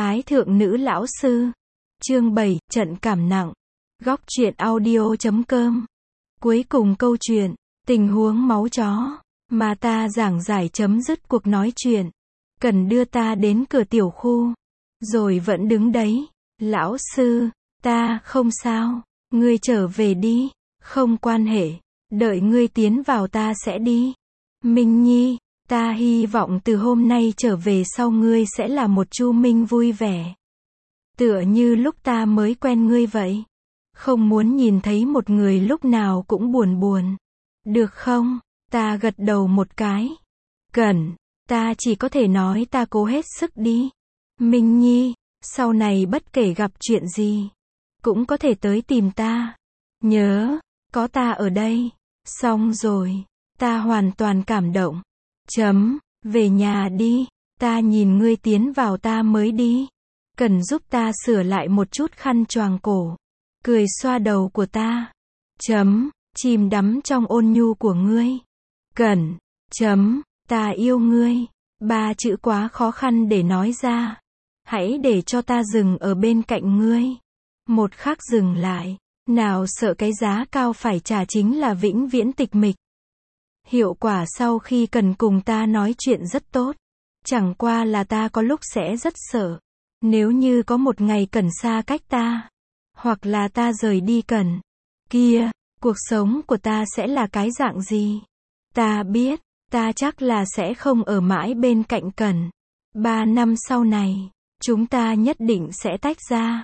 Ái thượng nữ lão sư. Chương 7, trận cảm nặng. Góc truyện audio.com. Cuối cùng câu chuyện, tình huống máu chó, mà ta giảng giải chấm dứt cuộc nói chuyện. Cần đưa ta đến cửa tiểu khu. Rồi vẫn đứng đấy. Lão sư, ta không sao. Ngươi trở về đi. Không quan hệ. Đợi ngươi tiến vào ta sẽ đi. Minh Nhi, ta hy vọng từ hôm nay trở về sau ngươi sẽ là một Chu Minh vui vẻ. Tựa như lúc ta mới quen ngươi vậy. Không muốn nhìn thấy một người lúc nào cũng buồn buồn. Được không? Ta gật đầu một cái. Cần, ta chỉ có thể nói ta cố hết sức đi. Minh Nhi, sau này bất kể gặp chuyện gì, cũng có thể tới tìm ta. Nhớ, có ta ở đây. Xong rồi, ta hoàn toàn cảm động. Về nhà đi, ta nhìn ngươi tiến vào ta mới đi. Cần giúp ta sửa lại một chút khăn choàng cổ. Cười xoa đầu của ta. Chìm đắm trong ôn nhu của ngươi. Cần, ta yêu ngươi. 3 chữ quá khó khăn để nói ra. Hãy để cho ta dừng ở bên cạnh ngươi. Một khắc dừng lại. Nào sợ cái giá cao phải trả chính là vĩnh viễn tịch mịch. Hiệu quả sau khi Cần cùng ta nói chuyện rất tốt. Chẳng qua là ta có lúc sẽ rất sợ. Nếu như có một ngày Cần xa cách ta, hoặc là ta rời đi Cần, kia, cuộc sống của ta sẽ là cái dạng gì? Ta biết, ta chắc là sẽ không ở mãi bên cạnh Cần. 3 năm sau này, chúng ta nhất định sẽ tách ra.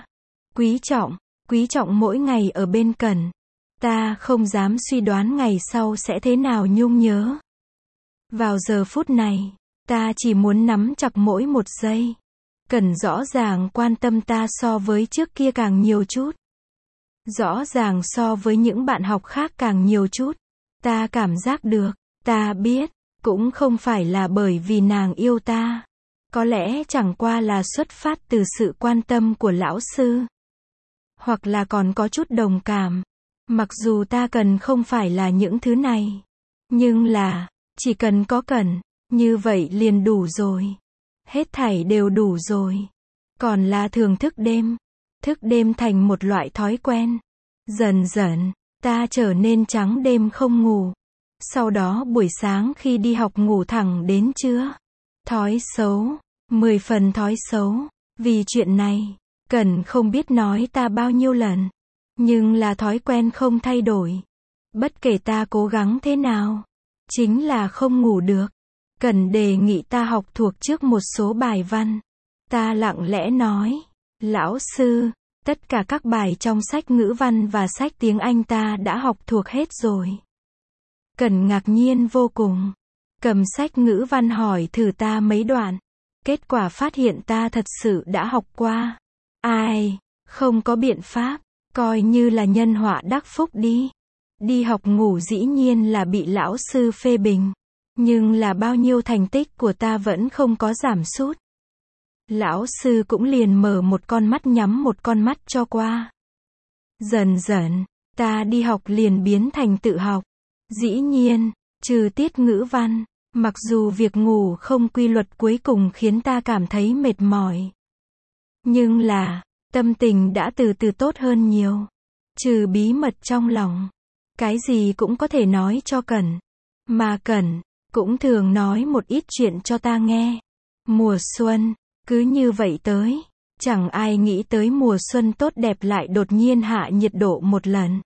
Quý trọng mỗi ngày ở bên Cần. Ta không dám suy đoán ngày sau sẽ thế nào nhung nhớ. Vào giờ phút này, ta chỉ muốn nắm chặt mỗi một giây. Cần rõ ràng quan tâm ta so với trước kia càng nhiều chút. Rõ ràng so với những bạn học khác càng nhiều chút. Ta cảm giác được, ta biết, cũng không phải là bởi vì nàng yêu ta. Có lẽ chẳng qua là xuất phát từ sự quan tâm của lão sư. Hoặc là còn có chút đồng cảm. Mặc dù ta cần không phải là những thứ này. Nhưng là, chỉ cần có Cần, như vậy liền đủ rồi. Hết thảy đều đủ rồi. Còn là thường thức đêm. Thức đêm thành một loại thói quen. Dần dần, ta trở nên trắng đêm không ngủ. Sau đó buổi sáng khi đi học ngủ thẳng đến trưa. Thói xấu. 10 phần thói xấu. Vì chuyện này, Cần không biết nói ta bao nhiêu lần. Nhưng là thói quen không thay đổi. Bất kể ta cố gắng thế nào, chính là không ngủ được. Cần đề nghị ta học thuộc trước một số bài văn. Ta lặng lẽ nói, lão sư, tất cả các bài trong sách ngữ văn và sách tiếng Anh ta đã học thuộc hết rồi. Cần ngạc nhiên vô cùng. Cầm sách ngữ văn hỏi thử ta mấy đoạn. Kết quả phát hiện ta thật sự đã học qua. Ai, không có biện pháp, coi như là nhân họa đắc phúc đi. Đi học ngủ dĩ nhiên là bị lão sư phê bình. Nhưng là bao nhiêu thành tích của ta vẫn không có giảm sút. Lão sư cũng liền mở một con mắt nhắm một con mắt cho qua. Dần dần, ta đi học liền biến thành tự học. Dĩ nhiên, trừ tiết ngữ văn, mặc dù việc ngủ không quy luật cuối cùng khiến ta cảm thấy mệt mỏi. Nhưng là, tâm tình đã từ từ tốt hơn nhiều. Trừ bí mật trong lòng, cái gì cũng có thể nói cho Cần. Mà Cần cũng thường nói một ít chuyện cho ta nghe. Mùa xuân, cứ như vậy tới. Chẳng ai nghĩ tới mùa xuân tốt đẹp lại đột nhiên hạ nhiệt độ một lần.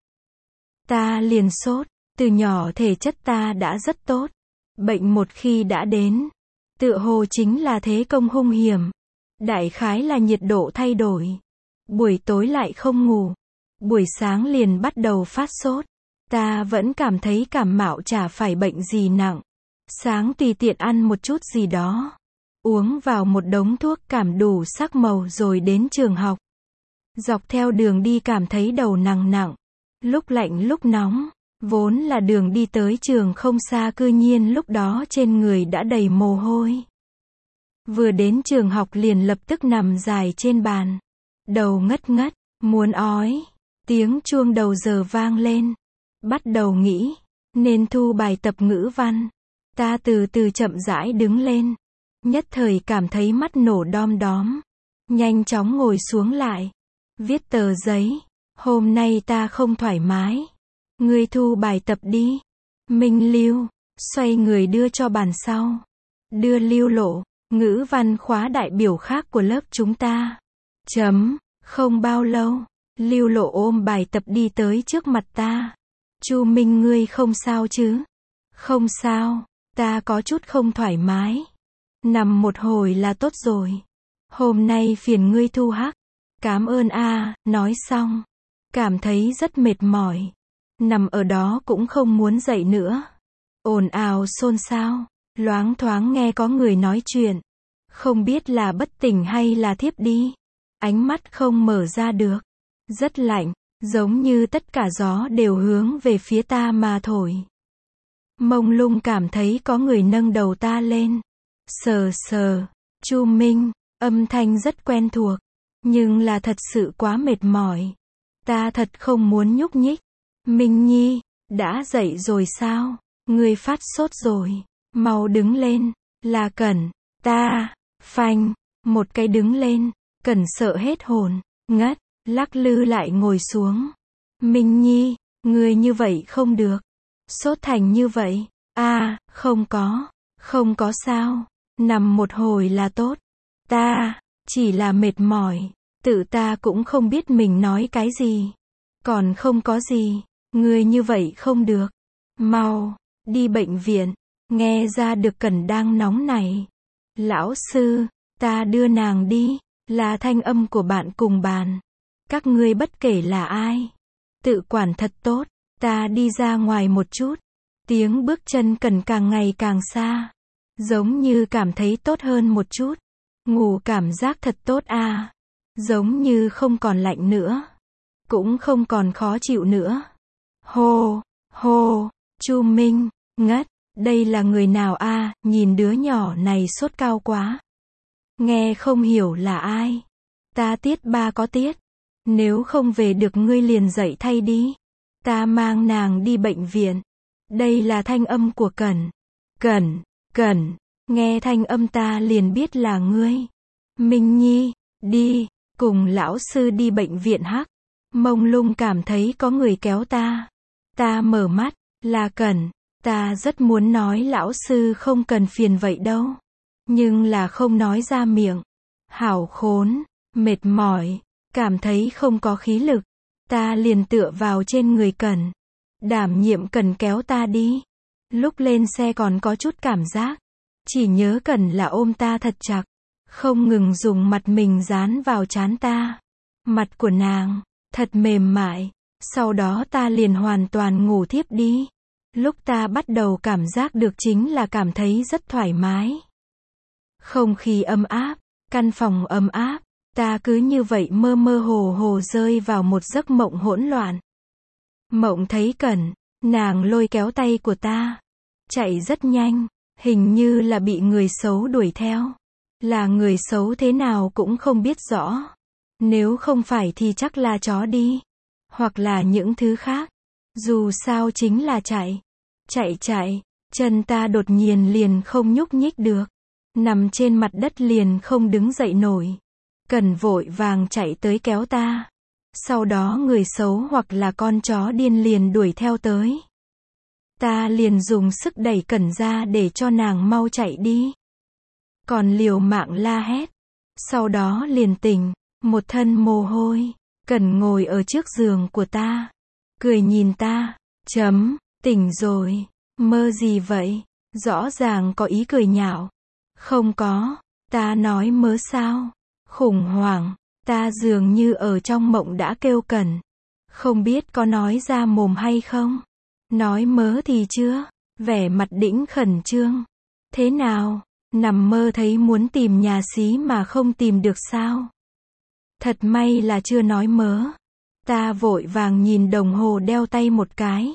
Ta liền sốt, từ nhỏ thể chất ta đã rất tốt. Bệnh một khi đã đến, tựa hồ chính là thế công hung hiểm. Đại khái là nhiệt độ thay đổi. Buổi tối lại không ngủ. Buổi sáng liền bắt đầu phát sốt. Ta vẫn cảm thấy cảm mạo chả phải bệnh gì nặng. Sáng tùy tiện ăn một chút gì đó. Uống vào một đống thuốc cảm đủ sắc màu rồi đến trường học. Dọc theo đường đi cảm thấy đầu nặng. Lúc lạnh lúc nóng. Vốn là đường đi tới trường không xa cư nhiên lúc đó trên người đã đầy mồ hôi. Vừa đến trường học liền lập tức nằm dài trên bàn. Đầu ngất ngất, muốn ói. Tiếng chuông đầu giờ vang lên. Bắt đầu nghĩ, nên thu bài tập ngữ văn. Ta từ từ chậm rãi đứng lên. Nhất thời cảm thấy mắt nổ đom đóm. Nhanh chóng ngồi xuống lại. Viết tờ giấy. Hôm nay ta không thoải mái. Ngươi thu bài tập đi. Minh Lưu. Xoay người đưa cho bàn sau. Đưa Lưu Lộ. Ngữ văn khóa đại biểu khác của lớp chúng ta. Không bao lâu. Lưu Lộ ôm bài tập đi tới trước mặt ta. Chu Minh, ngươi không sao chứ? Không sao. Ta có chút không thoải mái. Nằm một hồi là tốt rồi. Hôm nay phiền ngươi thu hắc. Cảm ơn a. Nói xong. Cảm thấy rất mệt mỏi. Nằm ở đó cũng không muốn dậy nữa. Ồn ào xôn xao. Loáng thoáng nghe có người nói chuyện. Không biết là bất tỉnh hay là thiếp đi. Ánh mắt không mở ra được. Rất lạnh. Giống như tất cả gió đều hướng về phía ta mà thổi. Mông lung cảm thấy có người nâng đầu ta lên. Sờ sờ. Chu Minh. Âm thanh rất quen thuộc. Nhưng là thật sự quá mệt mỏi. Ta thật không muốn nhúc nhích. Minh Nhi. Đã dậy rồi sao? Ngươi phát sốt rồi. Mau đứng lên. Là Cẩn. Ta. Phanh. Một cái đứng lên. Cẩn sợ hết hồn. Ngất. Lắc lư lại ngồi xuống. Minh Nhi. Ngươi như vậy không được. Sốt thành như vậy. Không có. Không có sao. Nằm một hồi là tốt. Ta. Chỉ là mệt mỏi. Tự ta cũng không biết mình nói cái gì. Còn không có gì. Ngươi như vậy không được. Mau. Đi bệnh viện. Nghe ra được Cẩn đang nóng này. Lão sư. Ta đưa nàng đi. Là thanh âm của bạn cùng bàn. Các ngươi bất kể là ai. Tự quản thật tốt. Ta đi ra ngoài một chút. Tiếng bước chân Cẩn càng ngày càng xa. Giống như cảm thấy tốt hơn một chút. Ngủ cảm giác thật tốt a. Giống như không còn lạnh nữa. Cũng không còn khó chịu nữa. Hô, hô, Chu Minh, ngất. Đây là người nào a? Nhìn đứa nhỏ này sốt cao quá. Nghe không hiểu là ai. Ta tiết 3 có tiết. Nếu không về được ngươi liền dậy thay đi. Ta mang nàng đi bệnh viện. Đây là thanh âm của Cẩn. Cẩn. Nghe thanh âm ta liền biết là ngươi. Minh Nhi, đi. Cùng lão sư đi bệnh viện hắc. Mông lung cảm thấy có người kéo ta. Ta mở mắt. Là Cẩn. Ta rất muốn nói lão sư không cần phiền vậy đâu. Nhưng là không nói ra miệng. Hảo khốn. Mệt mỏi. Cảm thấy không có khí lực. Ta liền tựa vào trên người Cẩn. Đảm nhiệm Cẩn kéo ta đi. Lúc lên xe còn có chút cảm giác. Chỉ nhớ Cẩn là ôm ta thật chặt. Không ngừng dùng mặt mình dán vào trán ta. Mặt của nàng. Thật mềm mại. Sau đó ta liền hoàn toàn ngủ thiếp đi. Lúc ta bắt đầu cảm giác được chính là cảm thấy rất thoải mái. Không khí ấm áp. Căn phòng ấm áp. Ta cứ như vậy mơ mơ hồ hồ rơi vào một giấc mộng hỗn loạn. Mộng thấy Cẩn. Nàng lôi kéo tay của ta. Chạy rất nhanh. Hình như là bị người xấu đuổi theo. Là người xấu thế nào cũng không biết rõ. Nếu không phải thì chắc là chó đi. Hoặc là những thứ khác. Dù sao chính là chạy. Chạy. Chân ta đột nhiên liền không nhúc nhích được. Nằm trên mặt đất liền không đứng dậy nổi. Cẩn vội vàng chạy tới kéo ta. Sau đó người xấu hoặc là con chó điên liền đuổi theo tới. Ta liền dùng sức đẩy Cẩn ra để cho nàng mau chạy đi. Còn liều mạng la hét. Sau đó liền tỉnh. Một thân mồ hôi. Cẩn ngồi ở trước giường của ta. Cười nhìn ta. Tỉnh rồi. Mơ gì vậy? Rõ ràng có ý cười nhạo. Không có. Ta nói mớ sao? Khủng hoảng. Ta dường như ở trong mộng đã kêu Cẩn. Không biết có nói ra mồm hay không? Nói mớ thì chưa. Vẻ mặt đĩnh khẩn trương. Thế nào? Nằm mơ thấy muốn tìm nhà xí mà không tìm được sao? Thật may là chưa nói mớ. Ta vội vàng nhìn đồng hồ đeo tay một cái.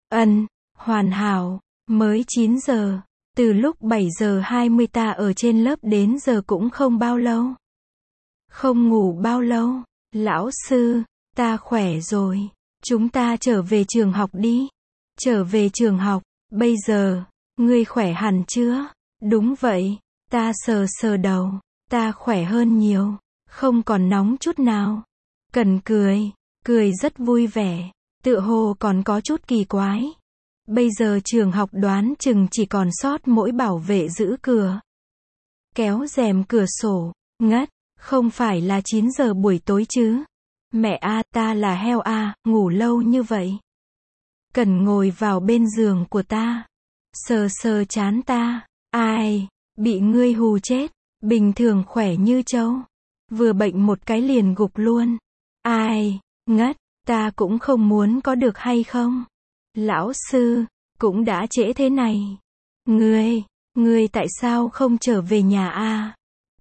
Hoàn hảo. Mới 9 giờ. Từ lúc 7 giờ 20 ta ở trên lớp đến giờ cũng không bao lâu. Không ngủ bao lâu. Lão sư, ta khỏe rồi. Chúng ta trở về trường học đi. Trở về trường học. Bây giờ, ngươi khỏe hẳn chưa? Đúng vậy. Ta sờ sờ đầu. Ta khỏe hơn nhiều. Không còn nóng chút nào. Cần cười rất vui vẻ, tựa hồ còn có chút kỳ quái. Bây giờ trường học đoán chừng chỉ còn sót mỗi bảo vệ giữ cửa. Kéo rèm cửa sổ, ngất, không phải là 9 giờ buổi tối chứ. Mẹ a, ta là heo a, ngủ lâu như vậy. Cần ngồi vào bên giường của ta, sờ sờ trán ta. Ai, bị ngươi hù chết, bình thường khỏe như trâu. Vừa bệnh một cái liền gục luôn. Ai, ngất, ta cũng không muốn có được hay không? Lão sư, cũng đã trễ thế này. Ngươi tại sao không trở về nhà a?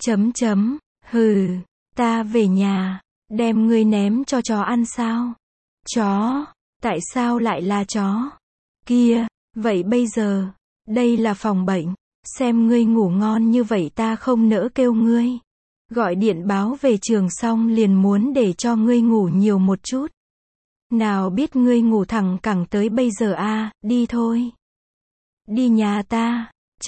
Hừ, ta về nhà, đem ngươi ném cho chó ăn sao? Chó, tại sao lại là chó? Kia, vậy bây giờ, đây là phòng bệnh, xem ngươi ngủ ngon như vậy ta không nỡ kêu ngươi. Gọi điện báo về trường xong liền muốn để cho ngươi ngủ nhiều một chút. Nào biết ngươi ngủ thẳng cẳng tới bây giờ a, đi thôi. Đi nhà ta,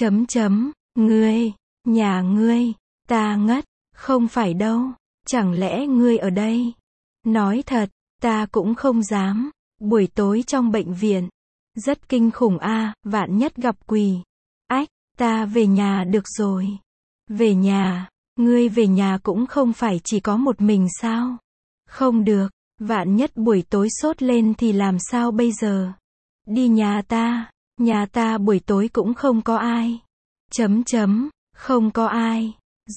ngươi, nhà ngươi, ta ngất, không phải đâu, chẳng lẽ ngươi ở đây? Nói thật, ta cũng không dám, buổi tối trong bệnh viện, rất kinh khủng a, vạn nhất gặp quỷ. Ách, ta về nhà được rồi. Về nhà, ngươi về nhà cũng không phải chỉ có một mình sao? Không được, vạn nhất buổi tối sốt lên thì làm sao bây giờ? Đi nhà ta buổi tối cũng không có ai. Không có ai.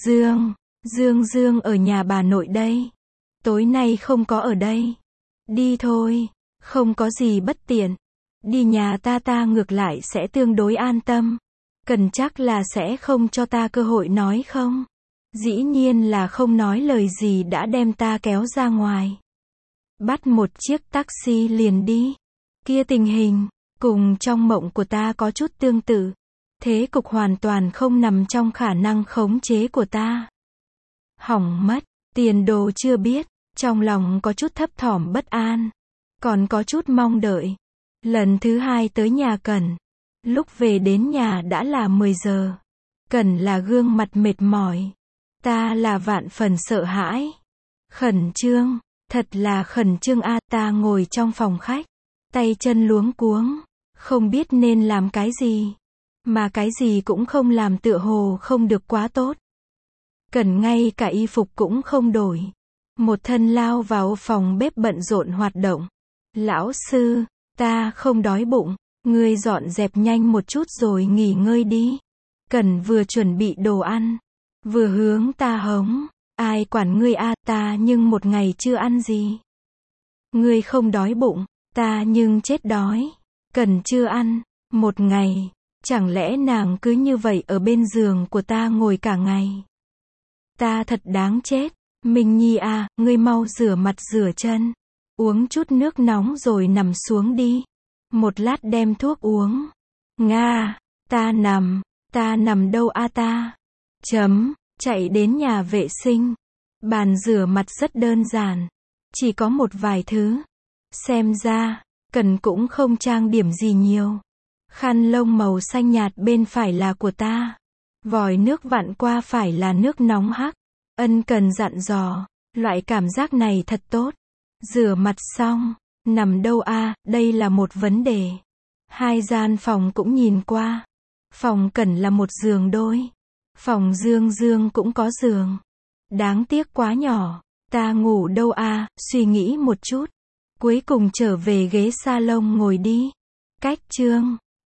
Dương ở nhà bà nội đây. Tối nay không có ở đây. Đi thôi, không có gì bất tiện. Đi nhà ta ngược lại sẽ tương đối an tâm. Cần chắc là sẽ không cho ta cơ hội nói không? Dĩ nhiên là không nói lời gì đã đem ta kéo ra ngoài. Bắt một chiếc taxi liền đi. Kia tình hình, cùng trong mộng của ta có chút tương tự. Thế cục hoàn toàn không nằm trong khả năng khống chế của ta. Hỏng mất, tiền đồ chưa biết, trong lòng có chút thấp thỏm bất an. Còn có chút mong đợi. Lần thứ 2 tới nhà Cần. Lúc về đến nhà đã là 10 giờ. Cần là gương mặt mệt mỏi. Ta là vạn phần sợ hãi. Khẩn trương, thật là khẩn trương a, ta ngồi trong phòng khách. Tay chân luống cuống, không biết nên làm cái gì. Mà cái gì cũng không làm tựa hồ không được quá tốt. Cần ngay cả y phục cũng không đổi. Một thân lao vào phòng bếp bận rộn hoạt động. Lão sư, ta không đói bụng, ngươi dọn dẹp nhanh một chút rồi nghỉ ngơi đi. Cần vừa chuẩn bị đồ ăn, vừa hướng ta hống. Ai quản ngươi a, ta nhưng một ngày chưa ăn gì. Ngươi không đói bụng, ta nhưng chết đói. Cần chưa ăn, một ngày. Chẳng lẽ nàng cứ như vậy ở bên giường của ta ngồi cả ngày? Ta thật đáng chết. Minh Nhi à, ngươi mau rửa mặt rửa chân. Uống chút nước nóng rồi nằm xuống đi. Một lát đem thuốc uống. Nga, ta nằm đâu a ta? Chạy đến nhà vệ sinh. Bàn rửa mặt rất đơn giản. Chỉ có một vài thứ. Xem ra, Cần cũng không trang điểm gì nhiều. Khăn lông màu xanh nhạt bên phải là của ta. Vòi nước vặn qua phải là nước nóng hắc. Ân Cần dặn dò, loại cảm giác này thật tốt. Rửa mặt xong, nằm đâu a, đây là một vấn đề. 2 gian phòng cũng nhìn qua. Phòng Cần là một giường đôi. Phòng Dương cũng có giường. Đáng tiếc quá nhỏ. Ta ngủ đâu a, suy nghĩ một chút. Cuối cùng trở về ghế salon ngồi đi. Cách chương